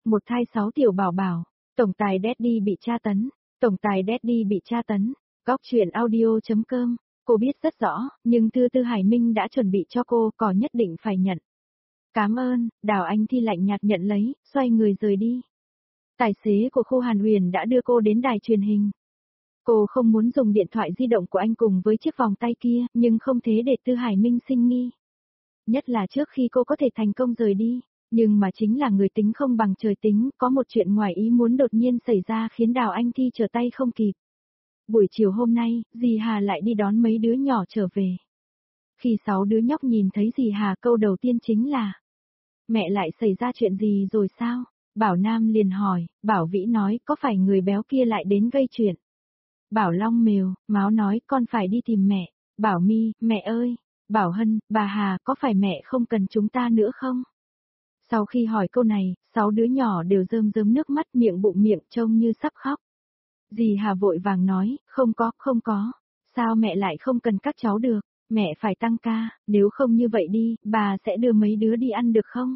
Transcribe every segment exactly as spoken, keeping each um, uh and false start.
một thai sáu tiểu bảo bảo, tổng tài Daddy bị tra tấn, tổng tài Daddy bị tra tấn, góc chuyện audio.com, cô biết rất rõ, nhưng Tư Tư Hải Minh đã chuẩn bị cho cô, cỏ nhất định phải nhận. Cảm ơn, Đào Anh Thi lạnh nhạt nhận lấy, xoay người rời đi. Tài xế của Khô Hàn Huyền đã đưa cô đến đài truyền hình. Cô không muốn dùng điện thoại di động của anh cùng với chiếc vòng tay kia, nhưng không thế để Tư Hải Minh sinh nghi. Nhất là trước khi cô có thể thành công rời đi, nhưng mà chính là người tính không bằng trời tính, có một chuyện ngoài ý muốn đột nhiên xảy ra khiến Đào Anh Thi trở tay không kịp. Buổi chiều hôm nay, dì Hà lại đi đón mấy đứa nhỏ trở về. Khi sáu đứa nhóc nhìn thấy dì Hà, câu đầu tiên chính là: mẹ lại xảy ra chuyện gì rồi sao? Bảo Nam liền hỏi, Bảo Vĩ nói có phải người béo kia lại đến gây chuyện. Bảo Long mều, Máo nói con phải đi tìm mẹ. Bảo My, mẹ ơi. Bảo Hân, bà Hà, có phải mẹ không cần chúng ta nữa không? Sau khi hỏi câu này, sáu đứa nhỏ đều rơm rớm nước mắt, miệng bụng miệng trông như sắp khóc. Dì Hà vội vàng nói, không có, không có. Sao mẹ lại không cần các cháu được? Mẹ phải tăng ca, nếu không như vậy đi, bà sẽ đưa mấy đứa đi ăn được không?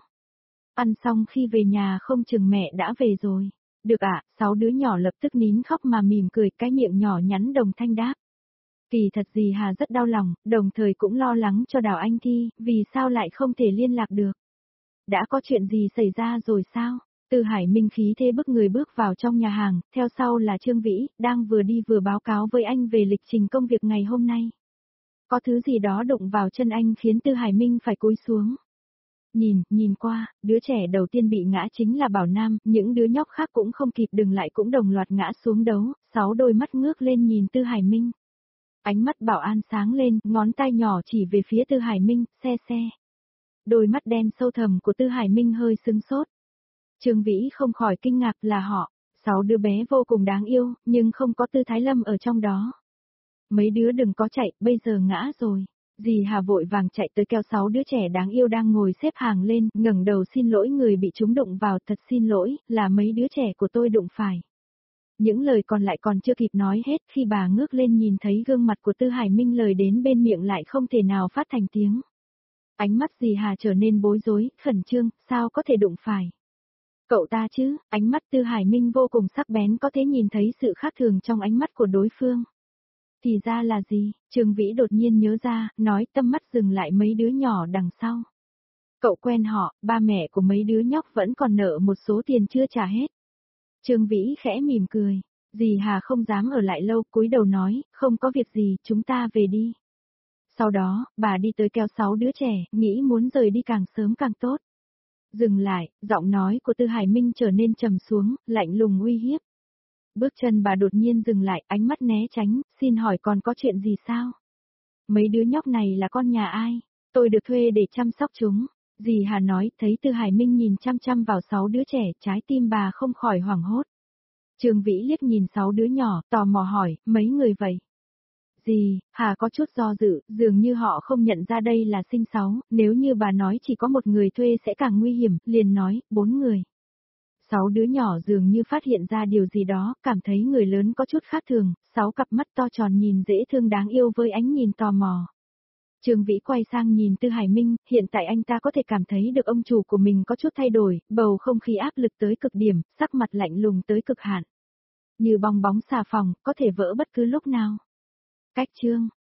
Ăn xong khi về nhà không chừng mẹ đã về rồi. Được ạ, sáu đứa nhỏ lập tức nín khóc mà mỉm cười, cái miệng nhỏ nhắn đồng thanh đáp. Kỳ thật dì Hà rất đau lòng, đồng thời cũng lo lắng cho Đào Anh Thi, vì sao lại không thể liên lạc được. Đã có chuyện gì xảy ra rồi sao? Tư Hải Minh khí thế bức người bước vào trong nhà hàng, theo sau là Trương Vĩ, đang vừa đi vừa báo cáo với anh về lịch trình công việc ngày hôm nay. Có thứ gì đó đụng vào chân anh khiến Tư Hải Minh phải cúi xuống. Nhìn, nhìn qua, đứa trẻ đầu tiên bị ngã chính là Bảo Nam, những đứa nhóc khác cũng không kịp dừng lại cũng đồng loạt ngã xuống đấu, sáu đôi mắt ngước lên nhìn Tư Hải Minh. Ánh mắt Bảo An sáng lên, ngón tay nhỏ chỉ về phía Tư Hải Minh, xe xe. Đôi mắt đen sâu thẳm của Tư Hải Minh hơi sưng sốt. Trương Vĩ không khỏi kinh ngạc, là họ, sáu đứa bé vô cùng đáng yêu, nhưng không có Tư Thái Lâm ở trong đó. Mấy đứa đừng có chạy, bây giờ ngã rồi. Dì Hà vội vàng chạy tới kéo sáu đứa trẻ đáng yêu đang ngồi xếp hàng lên, ngẩng đầu xin lỗi người bị chúng đụng vào, thật xin lỗi, là mấy đứa trẻ của tôi đụng phải. Những lời còn lại còn chưa kịp nói hết, khi bà ngước lên nhìn thấy gương mặt của Tư Hải Minh, lời đến bên miệng lại không thể nào phát thành tiếng. Ánh mắt dì Hà trở nên bối rối, khẩn trương, sao có thể đụng phải. Cậu ta chứ, ánh mắt Tư Hải Minh vô cùng sắc bén, có thể nhìn thấy sự khác thường trong ánh mắt của đối phương. Thì ra là gì? Trương Vĩ đột nhiên nhớ ra, nói, tâm mắt dừng lại mấy đứa nhỏ đằng sau. Cậu quen họ, ba mẹ của mấy đứa nhóc vẫn còn nợ một số tiền chưa trả hết. Trương Vĩ khẽ mỉm cười, dì Hà không dám ở lại lâu, cúi đầu nói, không có việc gì, chúng ta về đi. Sau đó, bà đi tới kéo sáu đứa trẻ, nghĩ muốn rời đi càng sớm càng tốt. Dừng lại, giọng nói của Tư Hải Minh trở nên trầm xuống, lạnh lùng uy hiếp. Bước chân bà đột nhiên dừng lại, ánh mắt né tránh, xin hỏi còn có chuyện gì sao? Mấy đứa nhóc này là con nhà ai? Tôi được thuê để chăm sóc chúng. Dì Hà nói, thấy Tư Hải Minh nhìn chăm chăm vào sáu đứa trẻ, trái tim bà không khỏi hoảng hốt. Trương Vĩ liếc nhìn sáu đứa nhỏ, tò mò hỏi, mấy người vậy? Dì, Hà có chút do dự, dường như họ không nhận ra đây là sinh sáu, nếu như bà nói chỉ có một người thuê sẽ càng nguy hiểm, liền nói, bốn người. Sáu đứa nhỏ dường như phát hiện ra điều gì đó, cảm thấy người lớn có chút khác thường, sáu cặp mắt to tròn nhìn dễ thương đáng yêu với ánh nhìn tò mò. Trương Vĩ quay sang nhìn Tư Hải Minh, hiện tại anh ta có thể cảm thấy được ông chủ của mình có chút thay đổi, bầu không khí áp lực tới cực điểm, sắc mặt lạnh lùng tới cực hạn. Như bong bóng xà phòng, có thể vỡ bất cứ lúc nào. Cách chương